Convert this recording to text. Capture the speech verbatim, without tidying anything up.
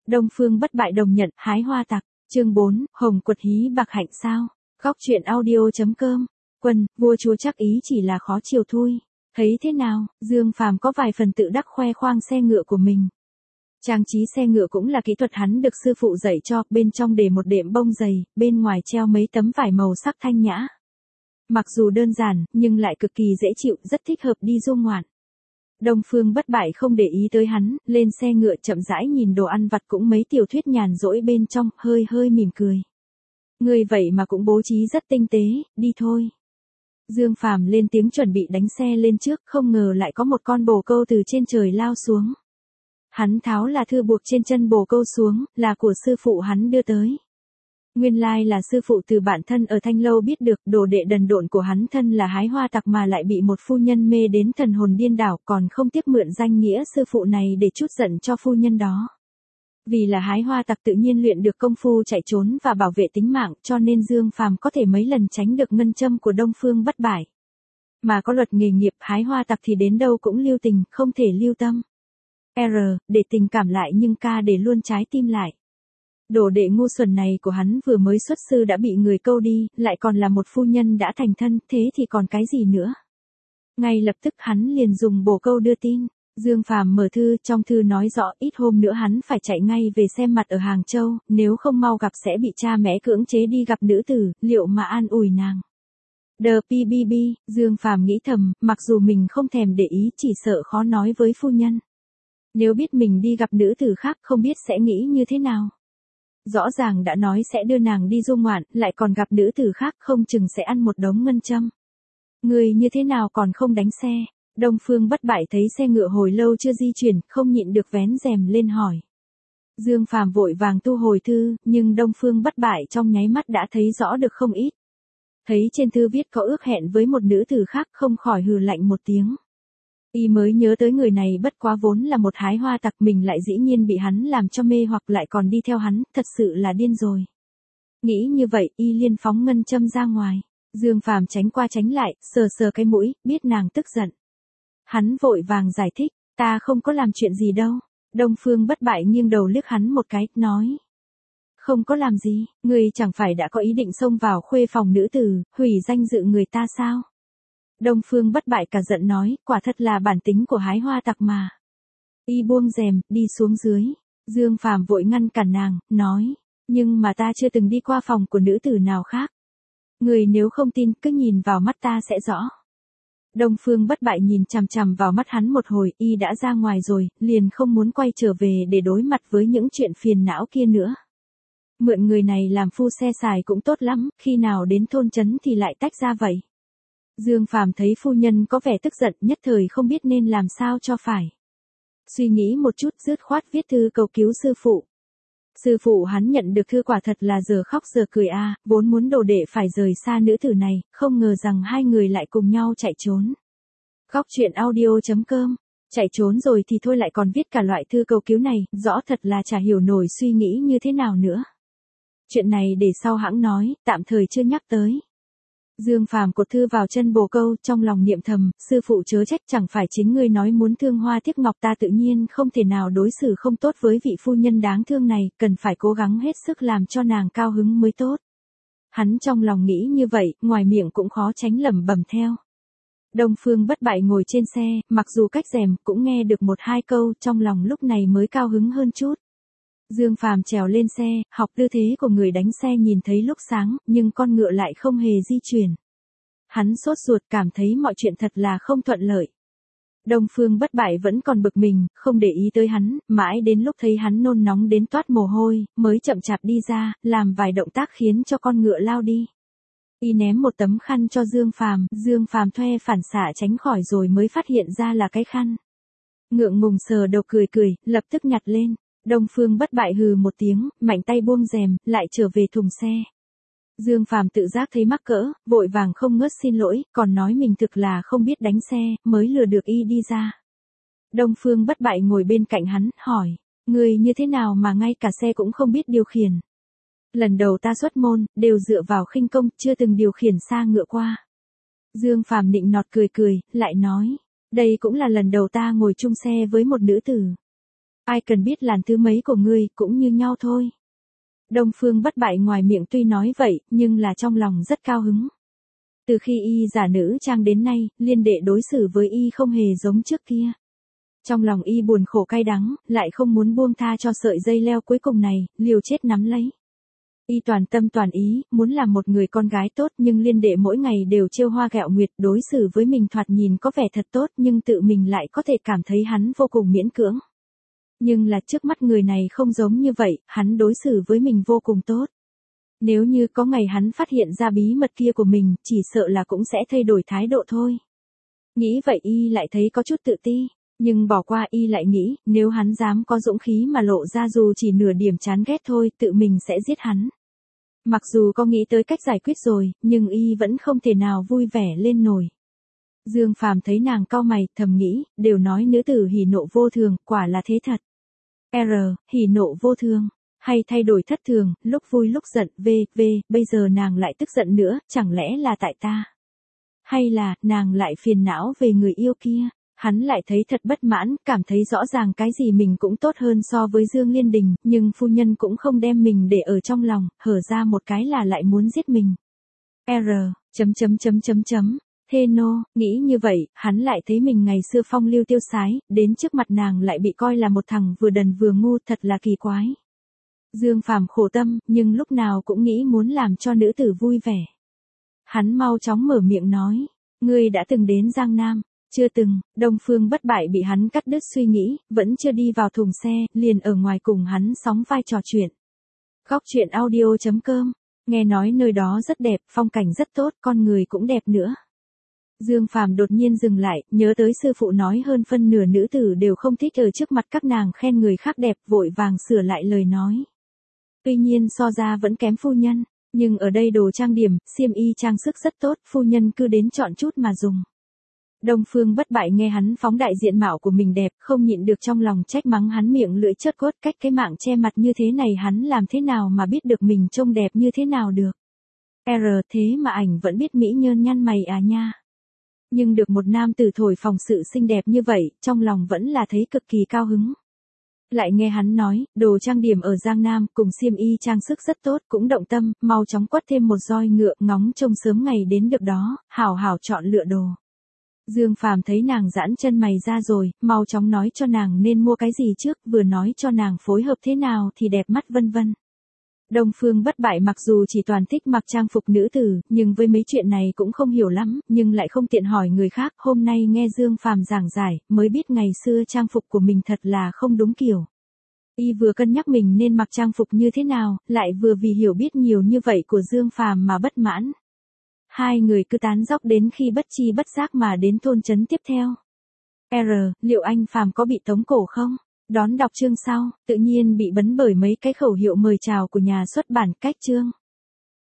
Đông Phương Bất Bại đồng nhận, hái hoa tặc, chương bốn, Hồng Quật hí bạc hạnh sao? Góc truyện audio.com, Quân, vua chúa chắc ý chỉ là khó chiều thôi. Thấy thế nào, Dương Phàm có vài phần tự đắc khoe khoang xe ngựa của mình. Trang trí xe ngựa cũng là kỹ thuật hắn được sư phụ dạy cho, bên trong để một đệm bông dày, bên ngoài treo mấy tấm vải màu sắc thanh nhã. Mặc dù đơn giản, nhưng lại cực kỳ dễ chịu, rất thích hợp đi du ngoạn. Đông Phương Bất Bại không để ý tới hắn, lên xe ngựa chậm rãi nhìn đồ ăn vặt cũng mấy tiểu thuyết nhàn rỗi bên trong, hơi hơi mỉm cười. Người vậy mà cũng bố trí rất tinh tế, đi thôi. Dương Phàm lên tiếng chuẩn bị đánh xe lên trước, không ngờ lại có một con bồ câu từ trên trời lao xuống. Hắn tháo là thư buộc trên chân bồ câu xuống, là của sư phụ hắn đưa tới. Nguyên lai là sư phụ từ bản thân ở Thanh Lâu biết được đồ đệ đần độn của hắn thân là hái hoa tặc mà lại bị một phu nhân mê đến thần hồn điên đảo, còn không tiếc mượn danh nghĩa sư phụ này để trút giận cho phu nhân đó. Vì là hái hoa tặc tự nhiên luyện được công phu chạy trốn và bảo vệ tính mạng, cho nên Dương Phàm có thể mấy lần tránh được ngân châm của Đông Phương Bất Bại. Mà có luật nghề nghiệp hái hoa tặc thì đến đâu cũng lưu tình, không thể lưu tâm. R, để tình cảm lại nhưng K để luôn trái tim lại. Đồ đệ ngu xuẩn này của hắn vừa mới xuất sư đã bị người câu đi, lại còn là một phu nhân đã thành thân, thế thì còn cái gì nữa. Ngay lập tức hắn liền dùng bồ câu đưa tin. Dương Phàm mở thư, trong thư nói rõ ít hôm nữa hắn phải chạy ngay về xem mặt ở Hàng Châu, nếu không mau gặp sẽ bị cha mẹ cưỡng chế đi gặp nữ tử, liệu mà an ủi nàng. Đờ pê bê bê, Dương Phàm nghĩ thầm, mặc dù mình không thèm để ý chỉ sợ khó nói với phu nhân. Nếu biết mình đi gặp nữ tử khác không biết sẽ nghĩ như thế nào. Rõ ràng đã nói sẽ đưa nàng đi du ngoạn, lại còn gặp nữ tử khác không chừng sẽ ăn một đống ngân châm. Người như thế nào còn không đánh xe? Đông Phương Bất Bại thấy xe ngựa hồi lâu chưa di chuyển, không nhịn được vén rèm lên hỏi. Dương Phàm vội vàng thu hồi thư, nhưng Đông Phương Bất Bại trong nháy mắt đã thấy rõ được không ít. Thấy trên thư viết có ước hẹn với một nữ tử khác không khỏi hừ lạnh một tiếng. Y mới nhớ tới người này bất quá vốn là một hái hoa tặc, mình lại dĩ nhiên bị hắn làm cho mê hoặc lại còn đi theo hắn, thật sự là điên rồi. Nghĩ như vậy, Y liên phóng ngân châm ra ngoài. Dương Phàm tránh qua tránh lại, sờ sờ cái mũi, biết nàng tức giận. Hắn vội vàng giải thích, ta không có làm chuyện gì đâu. Đông Phương Bất Bại nghiêng đầu liếc hắn một cái, nói. Không có làm gì, người chẳng phải đã có ý định xông vào khuê phòng nữ tử, hủy danh dự người ta sao? Đông Phương Bất Bại cả giận nói, quả thật là bản tính của hái hoa tặc mà. Y buông rèm, đi xuống dưới. Dương Phàm vội ngăn cản nàng, nói, nhưng mà ta chưa từng đi qua phòng của nữ tử nào khác. Người nếu không tin, cứ nhìn vào mắt ta sẽ rõ. Đông Phương Bất Bại nhìn chằm chằm vào mắt hắn một hồi, Y đã ra ngoài rồi, liền không muốn quay trở về để đối mặt với những chuyện phiền não kia nữa. Mượn người này làm phu xe xài cũng tốt lắm, khi nào đến thôn trấn thì lại tách ra vậy. Dương Phàm thấy phu nhân có vẻ tức giận, nhất thời không biết nên làm sao cho phải. Suy nghĩ một chút, dứt khoát viết thư cầu cứu sư phụ. Sư phụ hắn nhận được thư quả thật là giờ khóc giờ cười a, à, vốn muốn đồ đệ phải rời xa nữ tử này, không ngờ rằng hai người lại cùng nhau chạy trốn. Góc truyện audio.com, chạy trốn rồi thì thôi lại còn viết cả loại thư cầu cứu này, rõ thật là chả hiểu nổi suy nghĩ như thế nào nữa. Chuyện này để sau hãng nói, tạm thời chưa nhắc tới. Dương Phàm cột thư vào chân bồ câu, trong lòng niệm thầm, sư phụ chớ trách, chẳng phải chính ngươi nói muốn thương hoa tiếc ngọc, ta tự nhiên không thể nào đối xử không tốt với vị phu nhân đáng thương này, cần phải cố gắng hết sức làm cho nàng cao hứng mới tốt. Hắn trong lòng nghĩ như vậy, ngoài miệng cũng khó tránh lẩm bẩm theo. Đông Phương Bất Bại ngồi trên xe, mặc dù cách rèm cũng nghe được một hai câu, trong lòng lúc này mới cao hứng hơn chút. Dương Phàm trèo lên xe, học tư thế của người đánh xe nhìn thấy lúc sáng, nhưng con ngựa lại không hề di chuyển. Hắn sốt ruột cảm thấy mọi chuyện thật là không thuận lợi. Đông Phương Bất Bại vẫn còn bực mình, không để ý tới hắn, mãi đến lúc thấy hắn nôn nóng đến toát mồ hôi, mới chậm chạp đi ra, làm vài động tác khiến cho con ngựa lao đi. Y ném một tấm khăn cho Dương Phàm, Dương Phàm thuê phản xạ tránh khỏi rồi mới phát hiện ra là cái khăn. Ngượng ngùng sờ đầu cười cười, lập tức nhặt lên. Đông Phương Bất Bại hừ một tiếng, mạnh tay buông rèm, lại trở về thùng xe. Dương Phàm tự giác thấy mắc cỡ, vội vàng không ngớt xin lỗi, còn nói mình thực là không biết đánh xe, mới lừa được Y đi ra. Đông Phương Bất Bại ngồi bên cạnh hắn, hỏi, người như thế nào mà ngay cả xe cũng không biết điều khiển. Lần đầu ta xuất môn, đều dựa vào khinh công, chưa từng điều khiển xa ngựa qua. Dương Phàm nịnh nọt cười cười, lại nói, đây cũng là lần đầu ta ngồi chung xe với một nữ tử. Ai cần biết làn thứ mấy của ngươi, cũng như nhau thôi. Đông Phương Bất Bại ngoài miệng tuy nói vậy, nhưng là trong lòng rất cao hứng. Từ khi y giả nữ trang đến nay, Liên Đệ đối xử với y không hề giống trước kia. Trong lòng y buồn khổ cay đắng, lại không muốn buông tha cho sợi dây leo cuối cùng này, liều chết nắm lấy. Y toàn tâm toàn ý, muốn làm một người con gái tốt, nhưng Liên Đệ mỗi ngày đều trêu hoa ghẹo nguyệt, đối xử với mình thoạt nhìn có vẻ thật tốt, nhưng tự mình lại có thể cảm thấy hắn vô cùng miễn cưỡng. Nhưng là trước mắt người này không giống như vậy, hắn đối xử với mình vô cùng tốt. Nếu như có ngày hắn phát hiện ra bí mật kia của mình, chỉ sợ là cũng sẽ thay đổi thái độ thôi. Nghĩ vậy y lại thấy có chút tự ti, nhưng bỏ qua y lại nghĩ, nếu hắn dám có dũng khí mà lộ ra dù chỉ nửa điểm chán ghét thôi, tự mình sẽ giết hắn. Mặc dù có nghĩ tới cách giải quyết rồi, nhưng y vẫn không thể nào vui vẻ lên nổi. Dương Phàm thấy nàng cau mày, thầm nghĩ, đều nói nữ tử hỉ nộ vô thường, quả là thế thật. R, hỉ nộ vô thường, hay thay đổi thất thường, lúc vui lúc giận, v, v, bây giờ nàng lại tức giận nữa, chẳng lẽ là tại ta? Hay là, nàng lại phiền não về người yêu kia? Hắn lại thấy thật bất mãn, cảm thấy rõ ràng cái gì mình cũng tốt hơn so với Dương Liên Đình, nhưng phu nhân cũng không đem mình để ở trong lòng, hở ra một cái là lại muốn giết mình. R, chấm chấm chấm chấm chấm. Thê nô, nghĩ như vậy, hắn lại thấy mình ngày xưa phong lưu tiêu sái, đến trước mặt nàng lại bị coi là một thằng vừa đần vừa ngu, thật là kỳ quái. Dương Phàm khổ tâm, nhưng lúc nào cũng nghĩ muốn làm cho nữ tử vui vẻ. Hắn mau chóng mở miệng nói, ngươi đã từng đến Giang Nam, chưa từng. Đông Phương Bất Bại bị hắn cắt đứt suy nghĩ, vẫn chưa đi vào thùng xe, liền ở ngoài cùng hắn sóng vai trò chuyện. Góc truyện audio chấm com, nghe nói nơi đó rất đẹp, phong cảnh rất tốt, con người cũng đẹp nữa. Dương Phàm đột nhiên dừng lại, nhớ tới sư phụ nói hơn phân nửa nữ tử đều không thích ở trước mặt các nàng khen người khác đẹp, vội vàng sửa lại lời nói. Tuy nhiên so ra vẫn kém phu nhân, nhưng ở đây đồ trang điểm, xiêm y trang sức rất tốt, phu nhân cứ đến chọn chút mà dùng. Đông Phương Bất Bại nghe hắn phóng đại diện mạo của mình đẹp, không nhịn được trong lòng trách mắng hắn miệng lưỡi chớt cốt, cách cái mạng che mặt như thế này hắn làm thế nào mà biết được mình trông đẹp như thế nào được. R, thế mà ảnh vẫn biết mỹ nhơn nhăn mày à nha. Nhưng được một nam tử thổi phồng sự xinh đẹp như vậy, trong lòng vẫn là thấy cực kỳ cao hứng. Lại nghe hắn nói, đồ trang điểm ở Giang Nam cùng xiêm y trang sức rất tốt, cũng động tâm, mau chóng quất thêm một roi ngựa, ngóng trông sớm ngày đến được đó, hảo hảo chọn lựa đồ. Dương Phàm thấy nàng giãn chân mày ra rồi, mau chóng nói cho nàng nên mua cái gì trước, vừa nói cho nàng phối hợp thế nào thì đẹp mắt vân vân. Đông Phương Bất Bại mặc dù chỉ toàn thích mặc trang phục nữ tử, nhưng với mấy chuyện này cũng không hiểu lắm, nhưng lại không tiện hỏi người khác, hôm nay nghe Dương Phàm giảng giải, mới biết ngày xưa trang phục của mình thật là không đúng kiểu. Y vừa cân nhắc mình nên mặc trang phục như thế nào, lại vừa vì hiểu biết nhiều như vậy của Dương Phàm mà bất mãn. Hai người cứ tán dóc đến khi bất chi bất giác mà đến thôn trấn tiếp theo. R, liệu anh Phàm có bị tống cổ không? Đón đọc chương sau, tự nhiên bị bấn bởi mấy cái khẩu hiệu mời chào của nhà xuất bản cách chương.